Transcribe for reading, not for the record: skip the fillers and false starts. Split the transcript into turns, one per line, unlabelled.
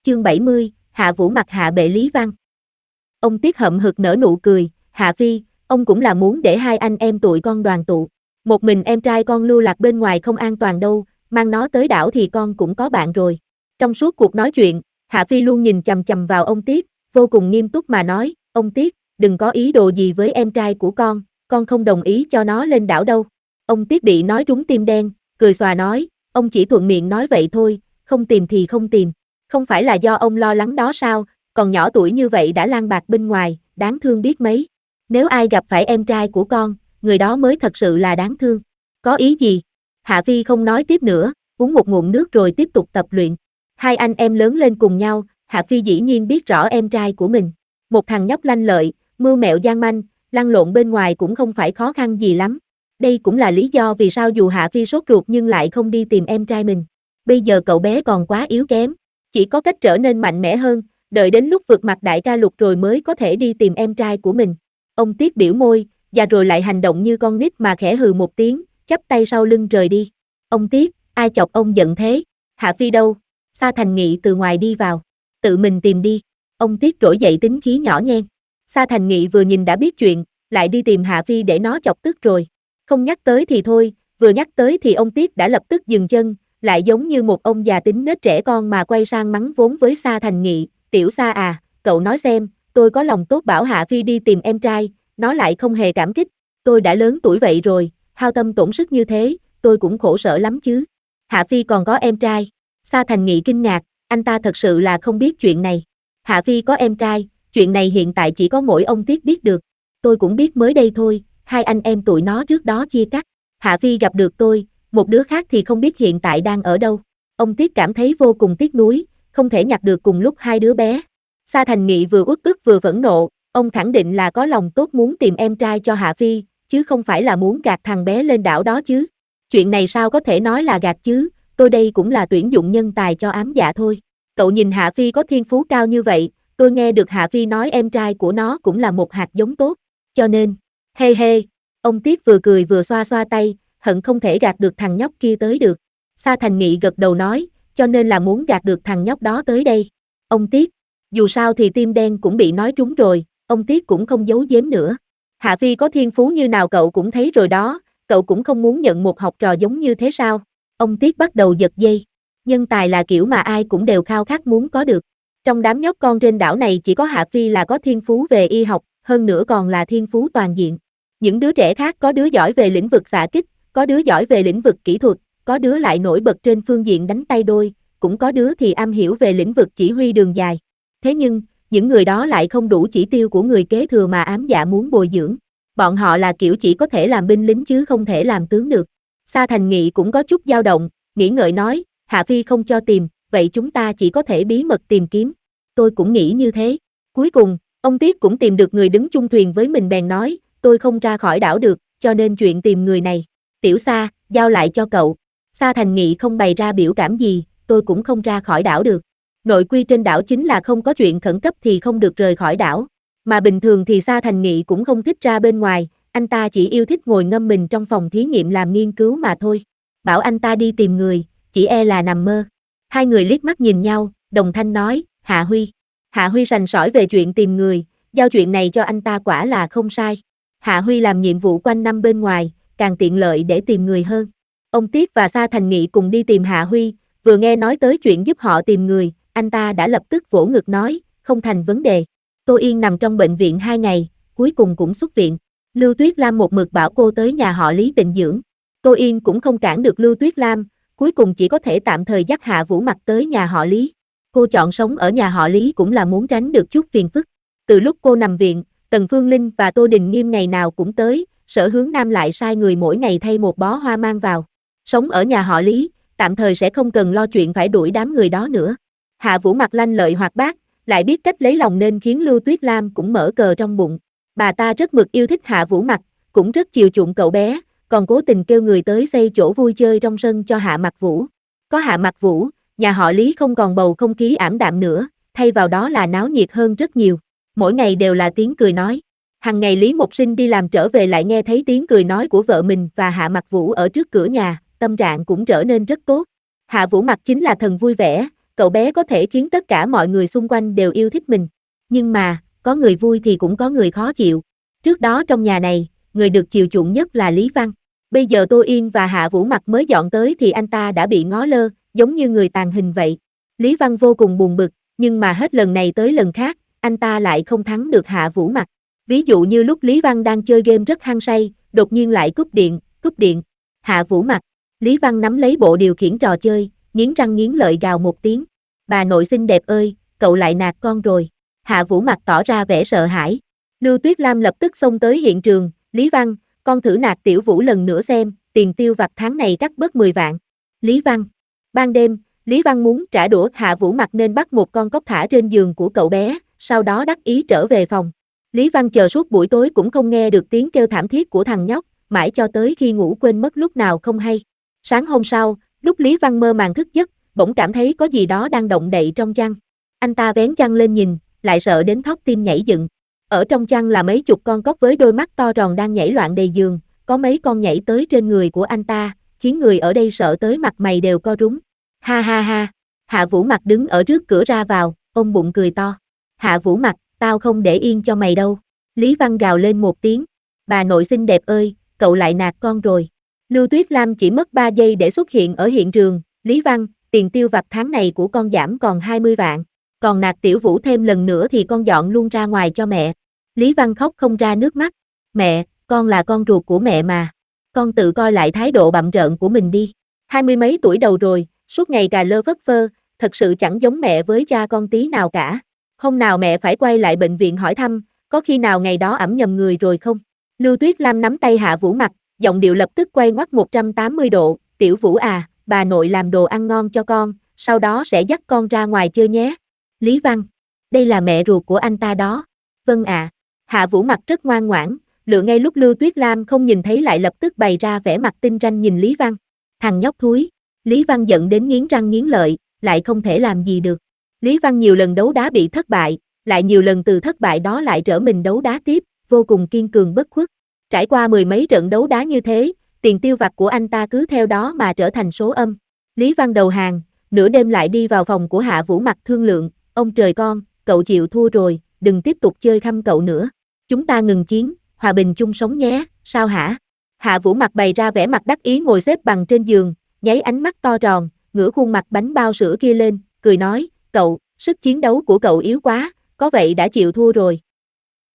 Chương 70, Hạ Vũ mặt hạ bệ Lý Văn. Ông Tiết hậm hực nở nụ cười, Hạ Phi, ông cũng là muốn để hai anh em tụi con đoàn tụ. Một mình em trai con lưu lạc bên ngoài không an toàn đâu, mang nó tới đảo thì con cũng có bạn rồi. Trong suốt cuộc nói chuyện, Hạ Phi luôn nhìn chằm chằm vào ông Tiết, vô cùng nghiêm túc mà nói, ông Tiết, đừng có ý đồ gì với em trai của con không đồng ý cho nó lên đảo đâu. Ông Tiết bị nói trúng tim đen, cười xòa nói, ông chỉ thuận miệng nói vậy thôi, không tìm thì không tìm. Không phải là do ông lo lắng đó sao, còn nhỏ tuổi như vậy đã lang bạc bên ngoài, đáng thương biết mấy. Nếu ai gặp phải em trai của con, người đó mới thật sự là đáng thương. Có ý gì? Hạ Phi không nói tiếp nữa, uống một ngụm nước rồi tiếp tục tập luyện. Hai anh em lớn lên cùng nhau, Hạ Phi dĩ nhiên biết rõ em trai của mình. Một thằng nhóc lanh lợi, mưu mẹo gian manh, lăn lộn bên ngoài cũng không phải khó khăn gì lắm. Đây cũng là lý do vì sao dù Hạ Phi sốt ruột nhưng lại không đi tìm em trai mình. Bây giờ cậu bé còn quá yếu kém, chỉ có cách trở nên mạnh mẽ hơn, đợi đến lúc vượt mặt đại ca Lục rồi mới có thể đi tìm em trai của mình. Ông Tiết biểu môi, và rồi lại hành động như con nít mà khẽ hừ một tiếng, chắp tay sau lưng rời đi. Ông Tiết, ai chọc ông giận thế? Hạ Phi đâu? Sa Thành Nghị từ ngoài đi vào. Tự mình tìm đi. Ông Tiết trỗi dậy tính khí nhỏ nhen. Sa Thành Nghị vừa nhìn đã biết chuyện, lại đi tìm Hạ Phi để nó chọc tức rồi. Không nhắc tới thì thôi, vừa nhắc tới thì ông Tiết đã lập tức dừng chân, lại giống như một ông già tính nết trẻ con mà quay sang mắng vốn với Sa Thành Nghị, tiểu Sa à, cậu nói xem, tôi có lòng tốt bảo Hạ Phi đi tìm em trai, nó lại không hề cảm kích, tôi đã lớn tuổi vậy rồi, hao tâm tổn sức như thế, tôi cũng khổ sở lắm chứ. Hạ Phi còn có em trai. Sa Thành Nghị kinh ngạc, anh ta thật sự là không biết chuyện này. Hạ Phi có em trai, chuyện này hiện tại chỉ có mỗi ông Tiết biết được. Tôi cũng biết mới đây thôi, hai anh em tụi nó trước đó chia cắt. Hạ Phi gặp được tôi, một đứa khác thì không biết hiện tại đang ở đâu. Ông Tiết cảm thấy vô cùng tiếc nuối, không thể nhặt được cùng lúc hai đứa bé. Sa Thành Nghị vừa uất ức vừa phẫn nộ, ông khẳng định là có lòng tốt muốn tìm em trai cho Hạ Phi, chứ không phải là muốn gạt thằng bé lên đảo đó chứ. Chuyện này sao có thể nói là gạt chứ, tôi đây cũng là tuyển dụng nhân tài cho ám dạ thôi. Cậu nhìn Hạ Phi có thiên phú cao như vậy, tôi nghe được Hạ Phi nói em trai của nó cũng là một hạt giống tốt, cho nên, hê hê, ông Tiết vừa cười vừa xoa xoa tay, hận không thể gạt được thằng nhóc kia tới được. Sa Thành Nghị gật đầu nói, cho nên là muốn gạt được thằng nhóc đó tới đây. Ông Tiết, dù sao thì tim đen cũng bị nói trúng rồi, ông Tiết cũng không giấu giếm nữa. Hạ Phi có thiên phú như nào cậu cũng thấy rồi đó, cậu cũng không muốn nhận một học trò giống như thế sao? Ông Tiết bắt đầu giật dây. Nhân tài là kiểu mà ai cũng đều khao khát muốn có được. Trong đám nhóc con trên đảo này chỉ có Hạ Phi là có thiên phú về y học, hơn nữa còn là thiên phú toàn diện. Những đứa trẻ khác có đứa giỏi về lĩnh vực xạ kích, có đứa giỏi về lĩnh vực kỹ thuật, có đứa lại nổi bật trên phương diện đánh tay đôi, cũng có đứa thì am hiểu về lĩnh vực chỉ huy đường dài. Thế nhưng, những người đó lại không đủ chỉ tiêu của người kế thừa mà ám dạ muốn bồi dưỡng. Bọn họ là kiểu chỉ có thể làm binh lính chứ không thể làm tướng được. Sa Thành Nghị cũng có chút dao động, nghĩ ngợi nói, Hạ Phi không cho tìm, vậy chúng ta chỉ có thể bí mật tìm kiếm. Tôi cũng nghĩ như thế. Cuối cùng, ông Tiết cũng tìm được người đứng chung thuyền với mình bèn nói, tôi không ra khỏi đảo được, cho nên chuyện tìm người này. Tiểu Sa, giao lại cho cậu. Sa Thành Nghị không bày ra biểu cảm gì, tôi cũng không ra khỏi đảo được. Nội quy trên đảo chính là không có chuyện khẩn cấp thì không được rời khỏi đảo. Mà bình thường thì Sa Thành Nghị cũng không thích ra bên ngoài, anh ta chỉ yêu thích ngồi ngâm mình trong phòng thí nghiệm làm nghiên cứu mà thôi. Bảo anh ta đi tìm người, chỉ e là nằm mơ. Hai người liếc mắt nhìn nhau, đồng thanh nói, Hạ Huy. Hạ Huy sành sỏi về chuyện tìm người, giao chuyện này cho anh ta quả là không sai. Hạ Huy làm nhiệm vụ quanh năm bên ngoài, càng tiện lợi để tìm người hơn. Ông Tiết và Sa Thành Nghị cùng đi tìm Hạ Huy, vừa nghe nói tới chuyện giúp họ tìm người, anh ta đã lập tức vỗ ngực nói, không thành vấn đề. Tô Yên nằm trong bệnh viện 2 ngày, cuối cùng cũng xuất viện. Lưu Tuyết Lam một mực bảo cô tới nhà họ Lý tịnh dưỡng. Tô Yên cũng không cản được Lưu Tuyết Lam, cuối cùng chỉ có thể tạm thời dắt Hạ Vũ Mặc tới nhà họ Lý. Cô chọn sống ở nhà họ Lý cũng là muốn tránh được chút phiền phức. Từ lúc cô nằm viện, Tần Phương Linh và Tô Đình Nghiêm ngày nào cũng tới, Sở Hướng Nam lại sai người mỗi ngày thay một bó hoa mang vào. Sống ở nhà họ Lý, tạm thời sẽ không cần lo chuyện phải đuổi đám người đó nữa. Hạ Vũ Mặc lanh lợi hoạt bát, lại biết cách lấy lòng nên khiến Lưu Tuyết Lam cũng mở cờ trong bụng. Bà ta rất mực yêu thích Hạ Vũ Mặc, cũng rất chiều chuộng cậu bé, còn cố tình kêu người tới xây chỗ vui chơi trong sân cho Hạ Mặc Vũ. Có Hạ Mặc Vũ, nhà họ Lý không còn bầu không khí ảm đạm nữa, thay vào đó là náo nhiệt hơn rất nhiều. Mỗi ngày đều là tiếng cười nói. Hằng ngày Lý Mộc Sinh đi làm trở về lại nghe thấy tiếng cười nói của vợ mình và Hạ Mặc Vũ ở trước cửa nhà, tâm trạng cũng trở nên rất tốt. Hạ Vũ Mặc chính là thần vui vẻ, cậu bé có thể khiến tất cả mọi người xung quanh đều yêu thích mình. Nhưng mà, có người vui thì cũng có người khó chịu. Trước đó trong nhà này, người được chiều chuộng nhất là Lý Văn. Bây giờ Tô Yên và Hạ Vũ Mặc mới dọn tới thì anh ta đã bị ngó lơ, giống như người tàn hình vậy. Lý Văn vô cùng buồn bực, nhưng mà hết lần này tới lần khác, anh ta lại không thắng được Hạ Vũ Mặc. Ví dụ như lúc Lý Văn đang chơi game rất hăng say, đột nhiên lại cúp điện. Hạ Vũ Mặc. Lý Văn nắm lấy bộ điều khiển trò chơi, nghiến răng nghiến lợi gào một tiếng. Bà nội xinh đẹp ơi, cậu lại nạt con rồi. Hạ Vũ Mặc tỏ ra vẻ sợ hãi. Lưu Tuyết Lam lập tức xông tới hiện trường. Lý Văn, con thử nạt Tiểu Vũ lần nữa xem, tiền tiêu vặt tháng này cắt bớt 10 vạn. Lý Văn. Ban đêm, Lý Văn muốn trả đũa Hạ Vũ Mặc nên bắt một con cóc thả trên giường của cậu bé, sau đó đắc ý trở về phòng. Lý Văn chờ suốt buổi tối cũng không nghe được tiếng kêu thảm thiết của thằng nhóc, mãi cho tới khi ngủ quên mất lúc nào không hay. Sáng hôm sau, lúc Lý Văn mơ màng thức giấc, bỗng cảm thấy có gì đó đang động đậy trong chăn. Anh ta vén chăn lên nhìn, lại sợ đến thót tim nhảy dựng. Ở trong chăn là mấy chục con cóc với đôi mắt to tròn đang nhảy loạn đầy giường, có mấy con nhảy tới trên người của anh ta, khiến người ở đây sợ tới mặt mày đều co rúm. Ha ha ha. Hạ Vũ Mặc đứng ở trước cửa ra vào, ôm bụng cười to. Hạ Vũ Mặc, tao không để yên cho mày đâu. Lý Văn gào lên một tiếng. Bà nội xinh đẹp ơi, cậu lại nạt con rồi. Lưu Tuyết Lam chỉ mất 3 giây để xuất hiện ở hiện trường. Lý Văn, tiền tiêu vặt tháng này của con giảm còn 20 vạn. Còn nạt Tiểu Vũ thêm lần nữa thì con dọn luôn ra ngoài cho mẹ. Lý Văn khóc không ra nước mắt. Mẹ, con là con ruột của mẹ mà. Con tự coi lại thái độ bặm trợn của mình đi. 20 mấy tuổi đầu rồi, suốt ngày cà lơ phất phơ, thật sự chẳng giống mẹ với cha con tí nào cả. Hôm nào mẹ phải quay lại bệnh viện hỏi thăm, có khi nào ngày đó ẵm nhầm người rồi không? Lưu Tuyết Lam nắm tay Hạ Vũ Mặc, giọng điệu lập tức quay ngoắt 180 độ. Tiểu Vũ à, bà nội làm đồ ăn ngon cho con, sau đó sẽ dắt con ra ngoài chơi nhé. Lý Văn, đây là mẹ ruột của anh ta đó. Vâng ạ. Hạ Vũ Mặc rất ngoan ngoãn, lựa ngay lúc Lưu Tuyết Lam không nhìn thấy lại lập tức bày ra vẻ mặt tinh ranh nhìn Lý Văn. Thằng nhóc thúi. Lý Văn giận đến nghiến răng nghiến lợi, lại không thể làm gì được. Lý Văn nhiều lần đấu đá bị thất bại, lại nhiều lần từ thất bại đó lại trở mình đấu đá tiếp, vô cùng kiên cường bất khuất. Trải qua 10 mấy trận đấu đá như thế, tiền tiêu vặt của anh ta cứ theo đó mà trở thành số âm. Lý Văn đầu hàng, nửa đêm lại đi vào phòng của Hạ Vũ Mặc thương lượng. Ông trời con, cậu chịu thua rồi, đừng tiếp tục chơi khăm cậu nữa. Chúng ta ngừng chiến, hòa bình chung sống nhé, sao hả? Hạ Vũ Mặc bày ra vẻ mặt đắc ý ngồi xếp bằng trên giường, nháy ánh mắt to tròn, ngửa khuôn mặt bánh bao sữa kia lên, cười nói, cậu, sức chiến đấu của cậu yếu quá, có vậy đã chịu thua rồi.